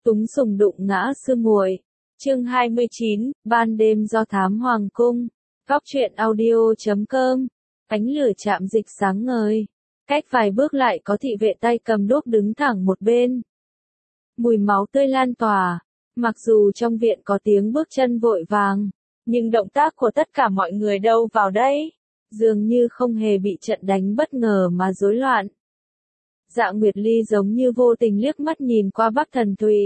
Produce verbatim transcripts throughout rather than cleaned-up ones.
Túng sùng đụng ngã sư muội. Chương hai mươi chín, ban đêm do thám hoàng cung. Góc truyện audio chấm com. Ánh lửa chạm dịch sáng ngời. Cách vài bước lại có thị vệ tay cầm đuốc đứng thẳng một bên. Mùi máu tươi lan tỏa. Mặc dù trong viện có tiếng bước chân vội vàng, nhưng động tác của tất cả mọi người đâu vào đây, dường như không hề bị trận đánh bất ngờ mà rối loạn. Dạ Nguyệt Ly giống như vô tình liếc mắt nhìn qua Bắc Thần Thụy.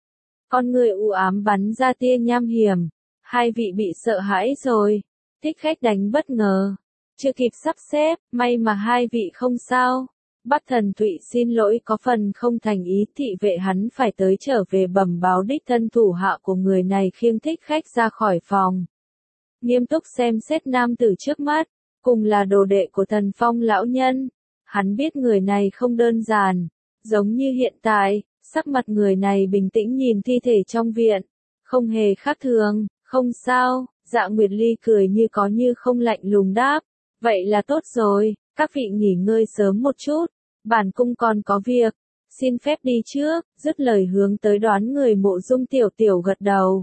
Con người u ám bắn ra tia nham hiểm. Hai vị bị sợ hãi rồi. Thích khách đánh bất ngờ. Chưa kịp sắp xếp, may mà hai vị không sao. Bắc Thần Thụy xin lỗi có phần không thành ý, thị vệ hắn phải tới trở về bẩm báo đích thân thủ hạ của người này khiêng thích khách ra khỏi phòng. Nghiêm túc xem xét nam tử trước mắt, cùng là đồ đệ của Thần Phong lão nhân. Hắn biết người này không đơn giản, giống như hiện tại, sắc mặt người này bình tĩnh nhìn thi thể trong viện, không hề khác thường. Không sao, Dạ Nguyệt Ly cười như có như không lạnh lùng đáp, vậy là tốt rồi, các vị nghỉ ngơi sớm một chút, bản cung còn có việc, xin phép đi trước. Dứt lời hướng tới Đoán Người Mộ Dung tiểu tiểu gật đầu.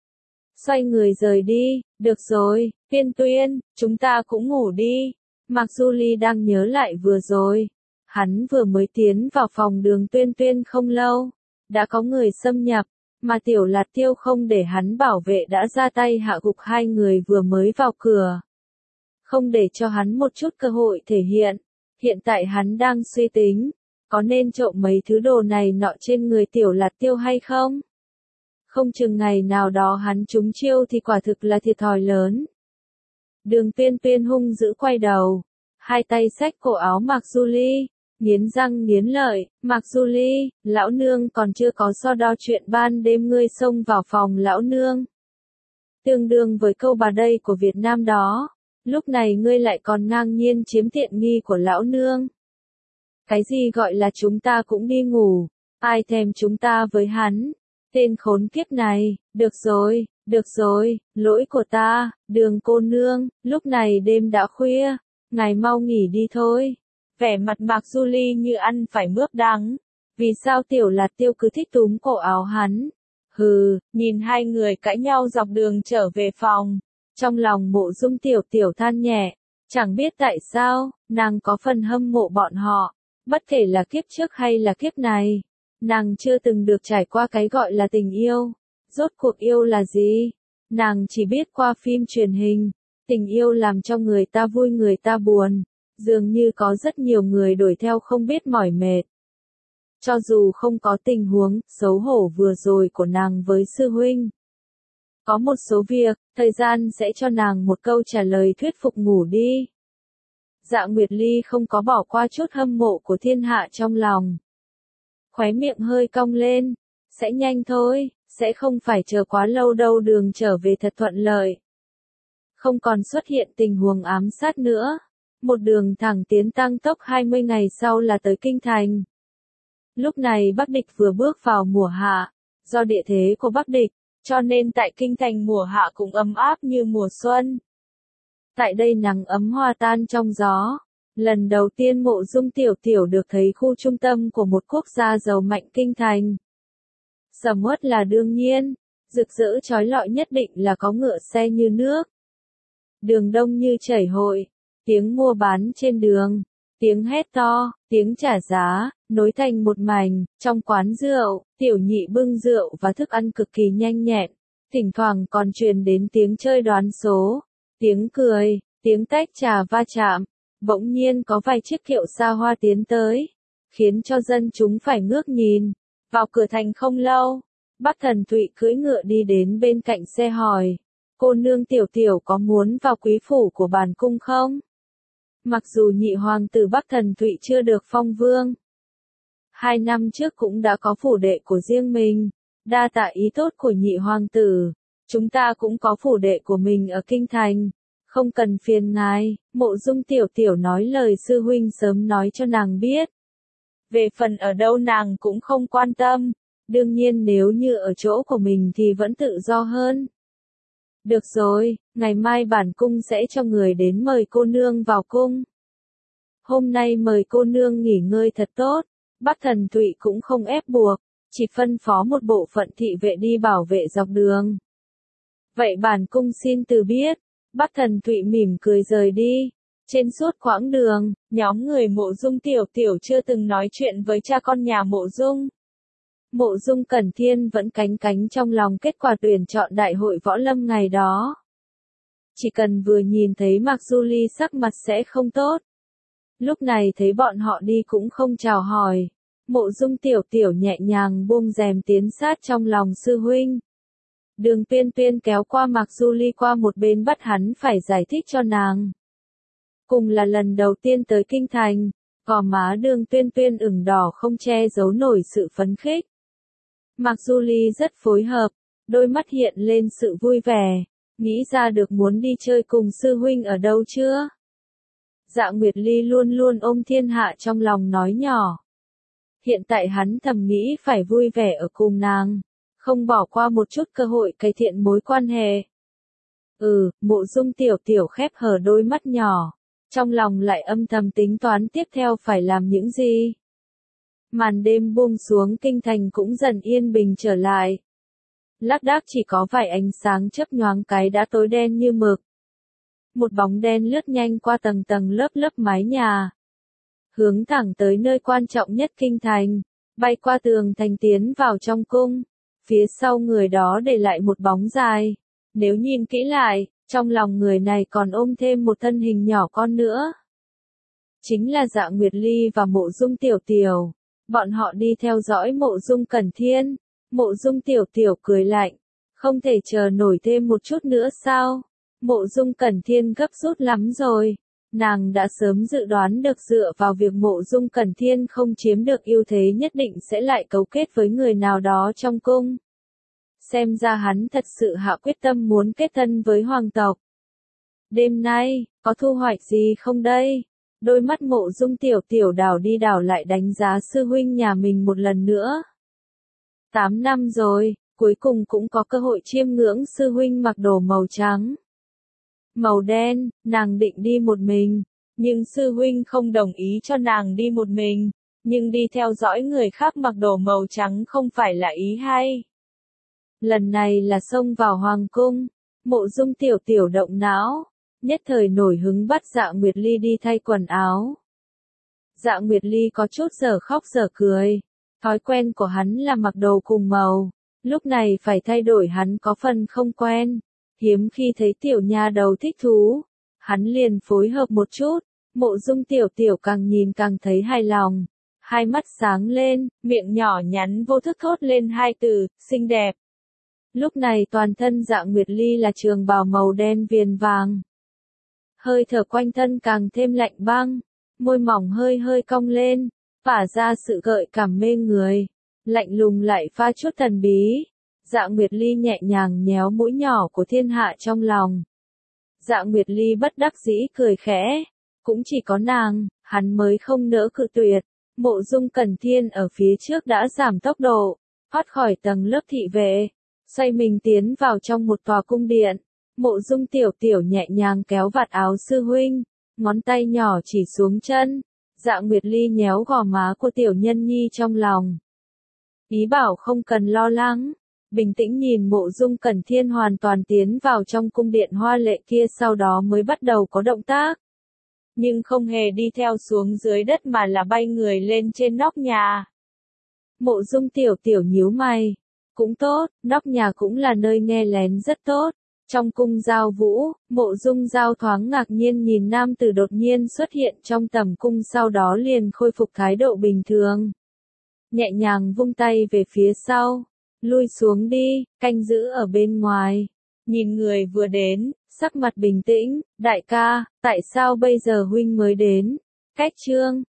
Xoay người rời đi. Được rồi, Tiên Tuyên, chúng ta cũng ngủ đi. Mạc Du Ly đang nhớ lại vừa rồi, hắn vừa mới tiến vào phòng Đường Tuyên Tuyên không lâu, đã có người xâm nhập, mà Tiểu Lạt Tiêu không để hắn bảo vệ đã ra tay hạ gục hai người vừa mới vào cửa. Không để cho hắn một chút cơ hội thể hiện, hiện tại hắn đang suy tính, có nên trộm mấy thứ đồ này nọ trên người Tiểu Lạt Tiêu hay không? Không chừng ngày nào đó hắn trúng chiêu thì quả thực là thiệt thòi lớn. Đường Tuyên Tuyên hung dữ quay đầu, hai tay xách cổ áo Mạc Du Ly, nghiến răng nghiến lợi. Mạc Du Ly, lão nương còn chưa có so đo chuyện ban đêm ngươi xông vào phòng lão nương. Tương đương với câu bà đây của Việt Nam đó, lúc này ngươi lại còn ngang nhiên chiếm tiện nghi của lão nương. Cái gì gọi là chúng ta cũng đi ngủ, ai thèm chúng ta với hắn, tên khốn kiếp này. Được rồi, được rồi, lỗi của ta, Đường cô nương, lúc này đêm đã khuya, ngài mau nghỉ đi thôi. Vẻ mặt Mạc Du Ly như ăn phải mướp đắng. Vì sao Tiểu Lạt Tiêu cứ thích túm cổ áo hắn? Hừ, nhìn hai người cãi nhau dọc đường trở về phòng. Trong lòng Mộ Dung tiểu tiểu than nhẹ. Chẳng biết tại sao, nàng có phần hâm mộ bọn họ. Bất kể là kiếp trước hay là kiếp này, nàng chưa từng được trải qua cái gọi là tình yêu. Rốt cuộc yêu là gì? Nàng chỉ biết qua phim truyền hình. Tình yêu làm cho người ta vui người ta buồn. Dường như có rất nhiều người đuổi theo không biết mỏi mệt. Cho dù không có tình huống xấu hổ vừa rồi của nàng với sư huynh, có một số việc, thời gian sẽ cho nàng một câu trả lời thuyết phục. Ngủ đi. Dạ Nguyệt Ly không có bỏ qua chút hâm mộ của thiên hạ trong lòng. Khóe miệng hơi cong lên. Sẽ nhanh thôi, sẽ không phải chờ quá lâu đâu, đường trở về thật thuận lợi. Không còn xuất hiện tình huống ám sát nữa. Một đường thẳng tiến tăng tốc hai mươi ngày sau là tới Kinh Thành. Lúc này Bắc Địch vừa bước vào mùa hạ. Do địa thế của Bắc Địch, cho nên tại Kinh Thành mùa hạ cũng ấm áp như mùa xuân. Tại đây nắng ấm hòa tan trong gió. Lần đầu tiên Mộ Dung tiểu tiểu được thấy khu trung tâm của một quốc gia giàu mạnh Kinh Thành. Sầm uất là đương nhiên, rực rỡ chói lọi nhất định là có ngựa xe như nước. Đường đông như chảy hội. Tiếng mua bán trên đường, tiếng hét to, tiếng trả giá, nối thành một mảnh. Trong quán rượu, tiểu nhị bưng rượu và thức ăn cực kỳ nhanh nhẹn, thỉnh thoảng còn truyền đến tiếng chơi đoán số, tiếng cười, tiếng tách trà va chạm. Bỗng nhiên có vài chiếc kiệu xa hoa tiến tới, khiến cho dân chúng phải ngước nhìn. Vào cửa thành không lâu, Bắc Thần Thụy cưỡi ngựa đi đến bên cạnh xe hỏi, cô nương tiểu tiểu có muốn vào quý phủ của bản cung không? Mặc dù nhị hoàng tử Bắc Thần Thụy chưa được phong vương, hai năm trước cũng đã có phủ đệ của riêng mình. Đa tạ ý tốt của nhị hoàng tử, chúng ta cũng có phủ đệ của mình ở Kinh Thành, không cần phiền ngài. Mộ Dung tiểu tiểu nói lời sư huynh sớm nói cho nàng biết. Về phần ở đâu nàng cũng không quan tâm, đương nhiên nếu như ở chỗ của mình thì vẫn tự do hơn. Được rồi, ngày mai bản cung sẽ cho người đến mời cô nương vào cung. Hôm nay mời cô nương nghỉ ngơi thật tốt. Bắc Thần Thụy cũng không ép buộc, chỉ phân phó một bộ phận thị vệ đi bảo vệ dọc đường. Vậy bản cung xin từ biết. Bắc Thần Thụy mỉm cười rời đi. Trên suốt quãng đường, nhóm người Mộ Dung Tiểu Tiểu chưa từng nói chuyện với cha con nhà Mộ Dung. Mộ Dung Cẩn Thiên vẫn cánh cánh trong lòng kết quả tuyển chọn đại hội võ lâm ngày đó. Chỉ cần vừa nhìn thấy Mạc Du Ly sắc mặt sẽ không tốt. Lúc này thấy bọn họ đi cũng không chào hỏi. Mộ Dung Tiểu Tiểu nhẹ nhàng buông rèm tiến sát trong lòng sư huynh. Đường Tuyên Tuyên kéo qua Mạc Du Ly qua một bên bắt hắn phải giải thích cho nàng. Cùng là lần đầu tiên tới kinh thành, gò má Đường Tuyên Tuyên ửng đỏ không che giấu nổi sự phấn khích. Mạc Du Ly rất phối hợp, đôi mắt hiện lên sự vui vẻ, nghĩ ra được muốn đi chơi cùng sư huynh ở đâu chưa? Dạ Nguyệt Ly luôn luôn ôm thiên hạ trong lòng nói nhỏ. Hiện tại hắn thầm nghĩ phải vui vẻ ở cùng nàng, không bỏ qua một chút cơ hội cải thiện mối quan hệ. Ừ, Mộ Dung Tiểu Tiểu khép hờ đôi mắt nhỏ, trong lòng lại âm thầm tính toán tiếp theo phải làm những gì. Màn đêm buông xuống, kinh thành cũng dần yên bình trở lại. Lác đác chỉ có vài ánh sáng chớp nhoáng cái đã tối đen như mực. Một bóng đen lướt nhanh qua tầng tầng lớp lớp mái nhà, hướng thẳng tới nơi quan trọng nhất kinh thành, bay qua tường thành tiến vào trong cung. Phía sau người đó để lại một bóng dài. Nếu nhìn kỹ lại, trong lòng người này còn ôm thêm một thân hình nhỏ con nữa. Chính là Dạ Nguyệt Ly và Mộ Dung Tiểu Tiểu. Bọn họ đi theo dõi Mộ Dung Cẩn Thiên. Mộ Dung Tiểu Tiểu cười lạnh. Không thể chờ nổi thêm một chút nữa sao? Mộ Dung Cẩn Thiên gấp rút lắm rồi. Nàng đã sớm dự đoán được dựa vào việc Mộ Dung Cẩn Thiên không chiếm được ưu thế nhất định sẽ lại cấu kết với người nào đó trong cung. Xem ra hắn thật sự hạ quyết tâm muốn kết thân với hoàng tộc. Đêm nay, có thu hoạch gì không đây? Đôi mắt Mộ Dung Tiểu Tiểu đảo đi đảo lại đánh giá sư huynh nhà mình một lần nữa. Tám năm rồi, cuối cùng cũng có cơ hội chiêm ngưỡng sư huynh mặc đồ màu trắng. Màu đen, nàng định đi một mình, nhưng sư huynh không đồng ý cho nàng đi một mình, nhưng đi theo dõi người khác mặc đồ màu trắng không phải là ý hay. Lần này là xông vào hoàng cung, Mộ Dung Tiểu Tiểu động não, nhất thời nổi hứng bắt Dạ Nguyệt Ly đi thay quần áo. Dạ Nguyệt Ly có chút giờ khóc giờ cười, thói quen của hắn là mặc đồ cùng màu, lúc này phải thay đổi hắn có phần không quen. Hiếm khi thấy tiểu nha đầu thích thú, hắn liền phối hợp một chút. Mộ Dung Tiểu Tiểu càng nhìn càng thấy hài lòng, hai mắt sáng lên, miệng nhỏ nhắn vô thức thốt lên hai từ, xinh đẹp. Lúc này toàn thân Dạ Nguyệt Ly là trường bào màu đen viền vàng. Hơi thở quanh thân càng thêm lạnh băng, môi mỏng hơi hơi cong lên, tỏa ra sự gợi cảm mê người, lạnh lùng lại pha chút thần bí. Dạ Nguyệt Ly nhẹ nhàng nhéo mũi nhỏ của thiên hạ trong lòng. Dạ Nguyệt Ly bất đắc dĩ cười khẽ, cũng chỉ có nàng, hắn mới không nỡ cự tuyệt. Mộ Dung Cẩn Thiên ở phía trước đã giảm tốc độ, thoát khỏi tầng lớp thị vệ, xoay mình tiến vào trong một tòa cung điện. Mộ Dung Tiểu Tiểu nhẹ nhàng kéo vạt áo sư huynh, ngón tay nhỏ chỉ xuống chân. Dạ Nguyệt Ly nhéo gò má của tiểu nhân nhi trong lòng. Ý bảo không cần lo lắng. Bình tĩnh nhìn Mộ Dung Cẩn Thiên hoàn toàn tiến vào trong cung điện hoa lệ kia, sau đó mới bắt đầu có động tác. Nhưng không hề đi theo xuống dưới đất mà là bay người lên trên nóc nhà. Mộ Dung Tiểu Tiểu nhíu mày. Cũng tốt, nóc nhà cũng là nơi nghe lén rất tốt. Trong cung giao vũ, Mộ Dung Giao thoáng ngạc nhiên nhìn nam tử đột nhiên xuất hiện trong tầm cung, sau đó liền khôi phục thái độ bình thường. Nhẹ nhàng vung tay về phía sau. Lui xuống đi, canh giữ ở bên ngoài. Nhìn người vừa đến, sắc mặt bình tĩnh. Đại ca, tại sao bây giờ huynh mới đến? Cách chương